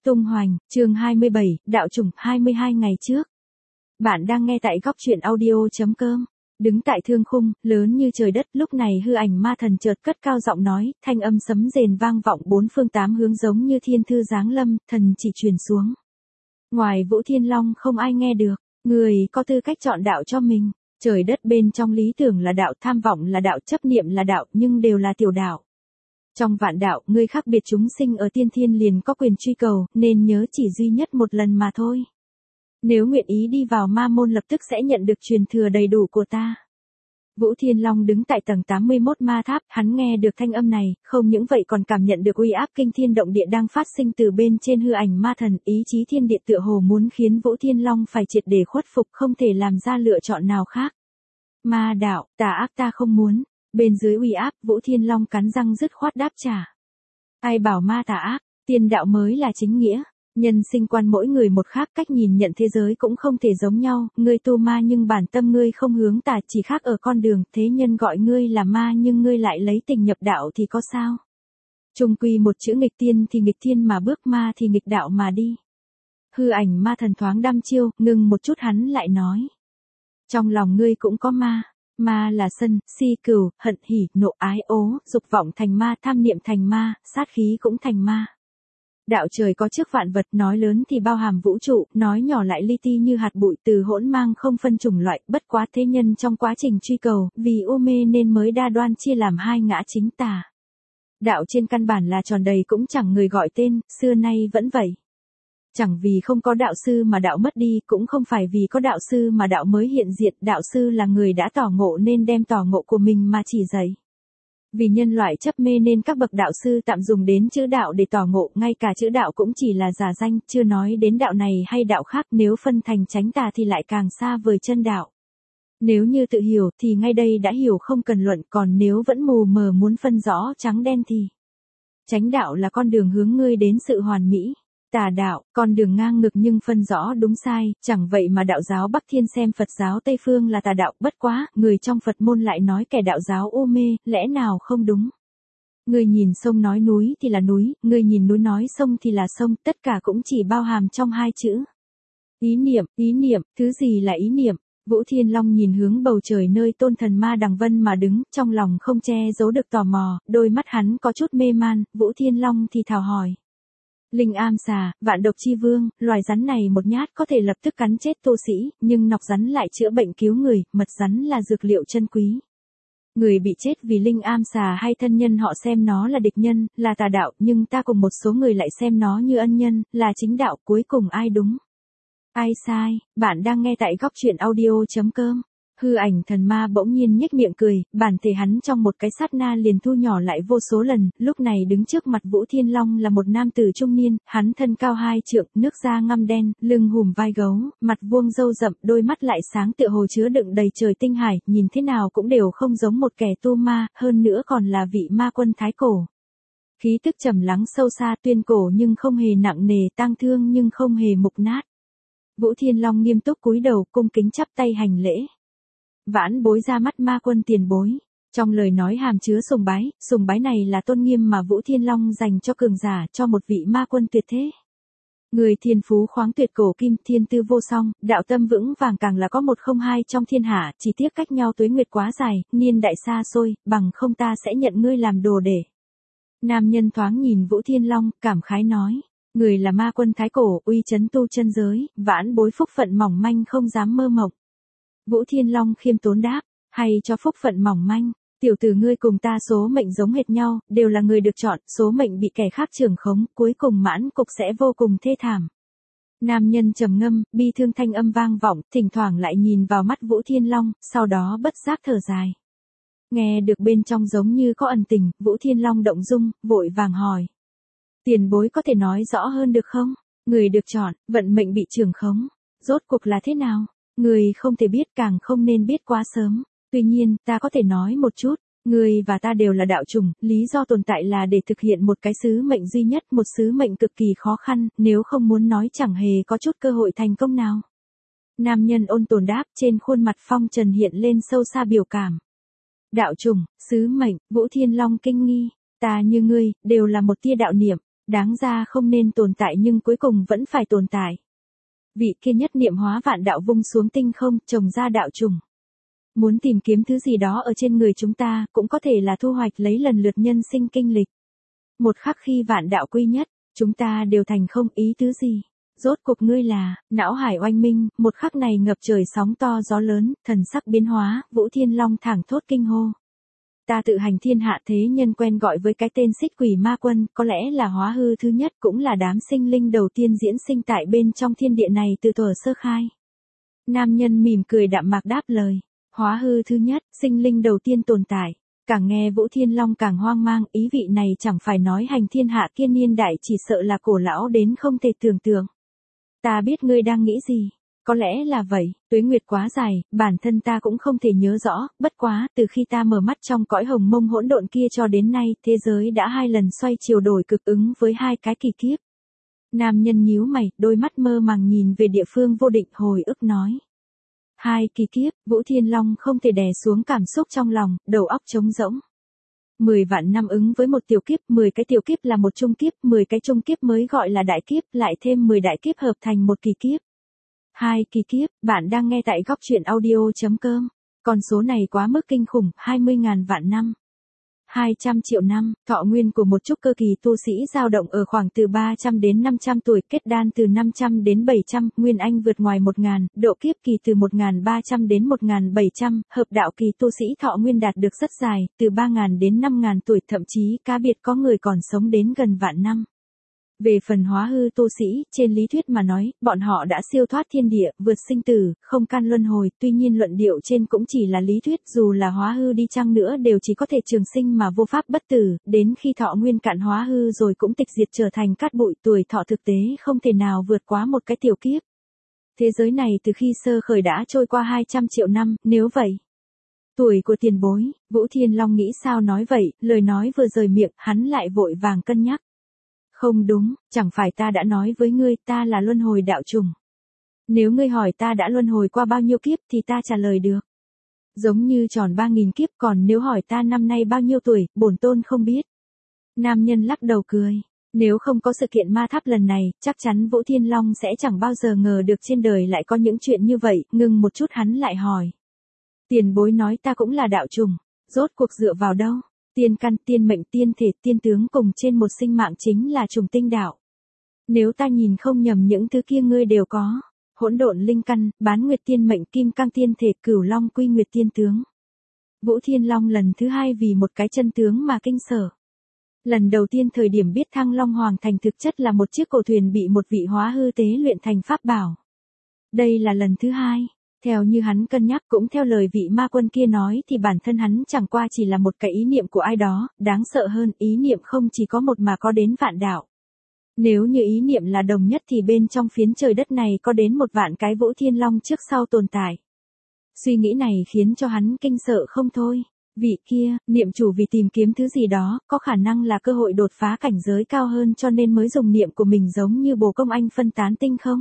Tung hoành, chương 27, đạo chủng, 22 ngày trước. Bạn đang nghe tại góc truyện audio.com. Đứng tại thương khung, lớn như trời đất, lúc này hư ảnh ma thần chợt cất cao giọng nói, thanh âm sấm rền vang vọng bốn phương tám hướng giống như thiên thư giáng lâm, thần chỉ truyền xuống. Ngoài Vũ Thiên Long không ai nghe được, người có tư cách chọn đạo cho mình. Trời đất bên trong lý tưởng là đạo, tham vọng là đạo, chấp niệm là đạo, nhưng đều là tiểu đạo. Trong vạn đạo, ngươi khác biệt chúng sinh ở tiên thiên liền có quyền truy cầu, nên nhớ chỉ duy nhất một lần mà thôi. Nếu nguyện ý đi vào ma môn lập tức sẽ nhận được truyền thừa đầy đủ của ta. Vũ Thiên Long đứng tại tầng 81 ma tháp, hắn nghe được thanh âm này, không những vậy còn cảm nhận được uy áp kinh thiên động địa đang phát sinh từ bên trên hư ảnh ma thần, ý chí thiên địa tựa hồ muốn khiến Vũ Thiên Long phải triệt để khuất phục, không thể làm ra lựa chọn nào khác. Ma đạo, tà ác ta không muốn. Bên dưới uy áp, Vũ Thiên Long cắn răng dứt khoát đáp trả. Ai bảo ma tà ác, tiên đạo mới là chính nghĩa. Nhân sinh quan mỗi người một khác, cách nhìn nhận thế giới cũng không thể giống nhau, ngươi tu ma nhưng bản tâm ngươi không hướng tà, chỉ khác ở con đường, thế nhân gọi ngươi là ma nhưng ngươi lại lấy tình nhập đạo thì có sao? Chung quy một chữ nghịch tiên thì nghịch thiên mà bước, ma thì nghịch đạo mà đi. Hư ảnh ma thần thoáng đăm chiêu, ngừng một chút hắn lại nói. Trong lòng ngươi cũng có ma. Ma là sân, si cừu, hận hỉ, nộ ái ố, dục vọng thành ma, tham niệm thành ma, sát khí cũng thành ma. Đạo trời có trước vạn vật, nói lớn thì bao hàm vũ trụ, nói nhỏ lại li ti như hạt bụi, từ hỗn mang không phân chủng loại, bất quá thế nhân trong quá trình truy cầu, vì u mê nên mới đa đoan chia làm hai ngã chính tà. Đạo trên căn bản là tròn đầy cũng chẳng người gọi tên, xưa nay vẫn vậy. Chẳng vì không có đạo sư mà đạo mất đi, cũng không phải vì có đạo sư mà đạo mới hiện diện, đạo sư là người đã tỏ ngộ nên đem tỏ ngộ của mình mà chỉ dạy. Vì nhân loại chấp mê nên các bậc đạo sư tạm dùng đến chữ đạo để tỏ ngộ, ngay cả chữ đạo cũng chỉ là giả danh, chưa nói đến đạo này hay đạo khác, nếu phân thành chánh tà thì lại càng xa vời chân đạo. Nếu như tự hiểu thì ngay đây đã hiểu không cần luận, còn nếu vẫn mù mờ muốn phân rõ trắng đen thì chánh đạo là con đường hướng ngươi đến sự hoàn mỹ. Tà đạo, con đường ngang ngược nhưng phân rõ đúng sai, chẳng vậy mà đạo giáo Bắc Thiên xem Phật giáo Tây Phương là tà đạo, bất quá, người trong Phật môn lại nói kẻ đạo giáo u mê, lẽ nào không đúng? Người nhìn sông nói núi thì là núi, người nhìn núi nói sông thì là sông, tất cả cũng chỉ bao hàm trong hai chữ. Ý niệm, thứ gì là ý niệm? Vũ Thiên Long nhìn hướng bầu trời nơi tôn thần ma Đằng Vân mà đứng, trong lòng không che giấu được tò mò, đôi mắt hắn có chút mê man, Vũ Thiên Long thì thào hỏi. Linh am xà, vạn độc chi vương, loài rắn này một nhát có thể lập tức cắn chết tu sĩ, nhưng nọc rắn lại chữa bệnh cứu người, mật rắn là dược liệu chân quý. Người bị chết vì linh am xà hay thân nhân họ xem nó là địch nhân, là tà đạo, nhưng ta cùng một số người lại xem nó như ân nhân, là chính đạo, cuối cùng ai đúng? Ai sai? Bạn đang nghe tại góc truyện audio.com. Hư ảnh thần ma bỗng nhiên nhếch miệng cười, bản thể hắn trong một cái sát na liền thu nhỏ lại vô số lần, lúc này đứng trước mặt Vũ Thiên Long là một nam tử trung niên, hắn thân cao 2 trượng, nước da ngăm đen, lưng hùm vai gấu, mặt vuông râu rậm, đôi mắt lại sáng tựa hồ chứa đựng đầy trời tinh hải, nhìn thế nào cũng đều không giống một kẻ tu ma, hơn nữa còn là vị ma quân thái cổ. Khí tức trầm lắng sâu xa, tuyên cổ nhưng không hề nặng nề, tang thương nhưng không hề mục nát. Vũ Thiên Long nghiêm túc cúi đầu, cung kính chắp tay hành lễ. Vãn bối ra mắt ma quân tiền bối. Trong lời nói hàm chứa sùng bái này là tôn nghiêm mà Vũ Thiên Long dành cho cường giả, cho một vị ma quân tuyệt thế. Người thiên phú khoáng tuyệt cổ kim, thiên tư vô song, đạo tâm vững vàng, càng là có một không hai trong thiên hạ, chỉ tiếc cách nhau tuế nguyệt quá dài, niên đại xa xôi, bằng không ta sẽ nhận ngươi làm đồ để. Nam nhân thoáng nhìn Vũ Thiên Long, cảm khái nói. Người là ma quân thái cổ, uy chấn tu chân giới, vãn bối phúc phận mỏng manh không dám mơ mộng. Vũ Thiên Long khiêm tốn đáp, hay cho phúc phận mỏng manh, tiểu tử ngươi cùng ta số mệnh giống hệt nhau, đều là người được chọn, số mệnh bị kẻ khác trưởng khống, cuối cùng mãn cục sẽ vô cùng thê thảm. Nam nhân trầm ngâm, bi thương thanh âm vang vọng, thỉnh thoảng lại nhìn vào mắt Vũ Thiên Long, sau đó bất giác thở dài. Nghe được bên trong giống như có ẩn tình, Vũ Thiên Long động dung, vội vàng hỏi. Tiền bối có thể nói rõ hơn được không? Người được chọn, vận mệnh bị trưởng khống, rốt cuộc là thế nào? Người không thể biết, càng không nên biết quá sớm. Tuy nhiên, ta có thể nói một chút, người và ta đều là đạo chủng, lý do tồn tại là để thực hiện một cái sứ mệnh duy nhất, một sứ mệnh cực kỳ khó khăn, nếu không muốn nói chẳng hề có chút cơ hội thành công nào. Nam nhân ôn tồn đáp, trên khuôn mặt phong trần hiện lên sâu xa biểu cảm. Đạo chủng, sứ mệnh, Vũ Thiên Long kinh nghi, ta như ngươi, đều là một tia đạo niệm. Đáng ra không nên tồn tại nhưng cuối cùng vẫn phải tồn tại. Vị kia nhất niệm hóa vạn đạo vung xuống tinh không, trồng ra đạo trùng. Muốn tìm kiếm thứ gì đó ở trên người chúng ta, cũng có thể là thu hoạch lấy lần lượt nhân sinh kinh lịch. Một khắc khi vạn đạo quy nhất, chúng ta đều thành không ý tứ gì. Rốt cuộc ngươi là, não hải oanh minh, một khắc này ngập trời sóng to gió lớn, thần sắc biến hóa, Vũ Thiên Long thẳng thốt kinh hô. Ta tự hành thiên hạ thế nhân quen gọi với cái tên Xích Quỷ Ma Quân, có lẽ là hóa hư thứ nhất cũng là đám sinh linh đầu tiên diễn sinh tại bên trong thiên địa này từ thuở sơ khai. Nam nhân mỉm cười đạm mạc đáp lời, hóa hư thứ nhất, sinh linh đầu tiên tồn tại. Càng nghe Vũ Thiên Long càng hoang mang, ý vị này chẳng phải nói hành thiên hạ kia niên đại chỉ sợ là cổ lão đến không thể tưởng tượng. Ta biết ngươi đang nghĩ gì. Có lẽ là vậy, tuế nguyệt quá dài, bản thân ta cũng không thể nhớ rõ, bất quá, từ khi ta mở mắt trong cõi hồng mông hỗn độn kia cho đến nay, thế giới đã 2 lần xoay chiều đổi cực ứng với 2 cái kỳ kiếp. Nam nhân nhíu mày, đôi mắt mơ màng nhìn về địa phương vô định hồi ức nói. 2 kỳ kiếp, Vũ Thiên Long không thể đè xuống cảm xúc trong lòng, đầu óc trống rỗng. 10 vạn năm ứng với một tiểu kiếp, 10 cái tiểu kiếp là một trung kiếp, 10 cái trung kiếp mới gọi là đại kiếp, lại thêm 10 đại kiếp hợp thành một kỳ kiếp. 2 kỳ kiếp, bạn đang nghe tại góc truyện audio.com. Con số này quá mức kinh khủng, 20.000 vạn năm. 200 triệu năm, thọ nguyên của một trúc cơ kỳ tu sĩ dao động ở khoảng từ 300 đến 500 tuổi, kết đan từ 500 đến 700, nguyên anh vượt ngoài 1.000, độ kiếp kỳ từ 1.300 đến 1.700, hợp đạo kỳ tu sĩ thọ nguyên đạt được rất dài, từ 3.000 đến 5.000 tuổi, thậm chí cá biệt có người còn sống đến gần vạn năm. Về phần hóa hư tu sĩ, trên lý thuyết mà nói, bọn họ đã siêu thoát thiên địa, vượt sinh tử, không can luân hồi, tuy nhiên luận điệu trên cũng chỉ là lý thuyết, dù là hóa hư đi chăng nữa đều chỉ có thể trường sinh mà vô pháp bất tử, đến khi thọ nguyên cạn hóa hư rồi cũng tịch diệt trở thành cát bụi, tuổi thọ thực tế không thể nào vượt quá một cái tiểu kiếp. Thế giới này từ khi sơ khởi đã trôi qua 200 triệu năm, nếu vậy. Tuổi của tiền bối, Vũ Thiên Long nghĩ sao nói vậy, lời nói vừa rời miệng, hắn lại vội vàng cân nhắc. Không đúng, chẳng phải ta đã nói với ngươi ta là luân hồi đạo trùng. Nếu ngươi hỏi ta đã luân hồi qua bao nhiêu kiếp thì ta trả lời được. Giống như tròn 3.000 kiếp, còn nếu hỏi ta năm nay bao nhiêu tuổi, bổn tôn không biết. Nam nhân lắc đầu cười. Nếu không có sự kiện ma tháp lần này, chắc chắn Vũ Thiên Long sẽ chẳng bao giờ ngờ được trên đời lại có những chuyện như vậy, ngừng một chút hắn lại hỏi. Tiền bối nói ta cũng là đạo trùng, rốt cuộc dựa vào đâu? Tiên căn, tiên mệnh, tiên thể, tiên tướng cùng trên một sinh mạng chính là trùng tinh đạo. Nếu ta nhìn không nhầm những thứ kia ngươi đều có. Hỗn độn linh căn, bán nguyệt tiên mệnh, kim cang tiên thể, cửu long quy nguyệt tiên tướng. Vũ Thiên Long lần thứ 2 vì một cái chân tướng mà kinh sở. Lần đầu tiên thời điểm biết Thăng Long Hoàng Thành thực chất là một chiếc cổ thuyền bị một vị hóa hư tế luyện thành pháp bảo. Đây là lần thứ 2. Theo như hắn cân nhắc cũng theo lời vị ma quân kia nói thì bản thân hắn chẳng qua chỉ là một cái ý niệm của ai đó, đáng sợ hơn ý niệm không chỉ có một mà có đến vạn đạo. Nếu như ý niệm là đồng nhất thì bên trong phiến trời đất này có đến 1 vạn cái Vũ Thiên Long trước sau tồn tại. Suy nghĩ này khiến cho hắn kinh sợ không thôi. Vị kia, niệm chủ vì tìm kiếm thứ gì đó, có khả năng là cơ hội đột phá cảnh giới cao hơn cho nên mới dùng niệm của mình giống như bồ công anh phân tán tinh không?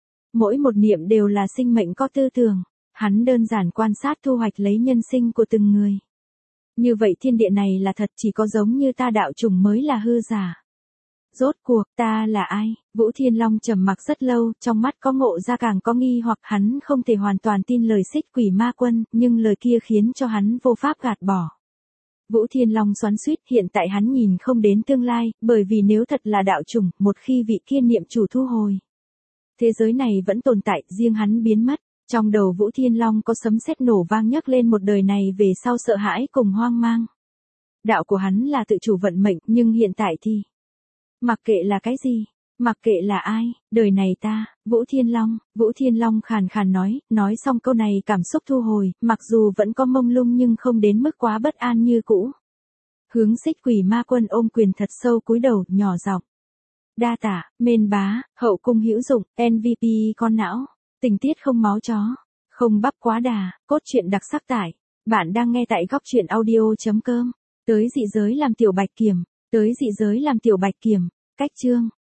Mỗi một niệm đều là sinh mệnh có tư tưởng, hắn đơn giản quan sát thu hoạch lấy nhân sinh của từng người. Như vậy thiên địa này là thật, chỉ có giống như ta đạo chủng mới là hư giả. Rốt cuộc ta là ai? Vũ Thiên Long trầm mặc rất lâu, trong mắt có ngộ ra càng có nghi hoặc hắn không thể hoàn toàn tin lời Xích Quỷ Ma Quân, nhưng lời kia khiến cho hắn vô pháp gạt bỏ. Vũ Thiên Long xoắn xuýt, hiện tại hắn nhìn không đến tương lai, bởi vì nếu thật là đạo chủng, một khi vị kia niệm chủ thu hồi, thế giới này vẫn tồn tại, riêng hắn biến mất. Trong đầu Vũ Thiên Long có sấm sét nổ vang nhắc lên một đời này về sau sợ hãi cùng hoang mang. Đạo của hắn là tự chủ vận mệnh, nhưng hiện tại thì mặc kệ là cái gì, mặc kệ là ai, đời này ta, Vũ Thiên Long khàn khàn nói xong câu này cảm xúc thu hồi, mặc dù vẫn có mông lung nhưng không đến mức quá bất an như cũ. Hướng Xích Quỷ Ma Quân ôm quyền thật sâu cúi đầu, nhỏ giọng. Đa tả, mên bá, hậu cung hữu dụng, MVP con não, tình tiết không máu chó, không bắp quá đà, cốt truyện đặc sắc tải. Bạn đang nghe tại góc truyện audio.com. Tới dị giới làm tiểu bạch kiểm, cách chương.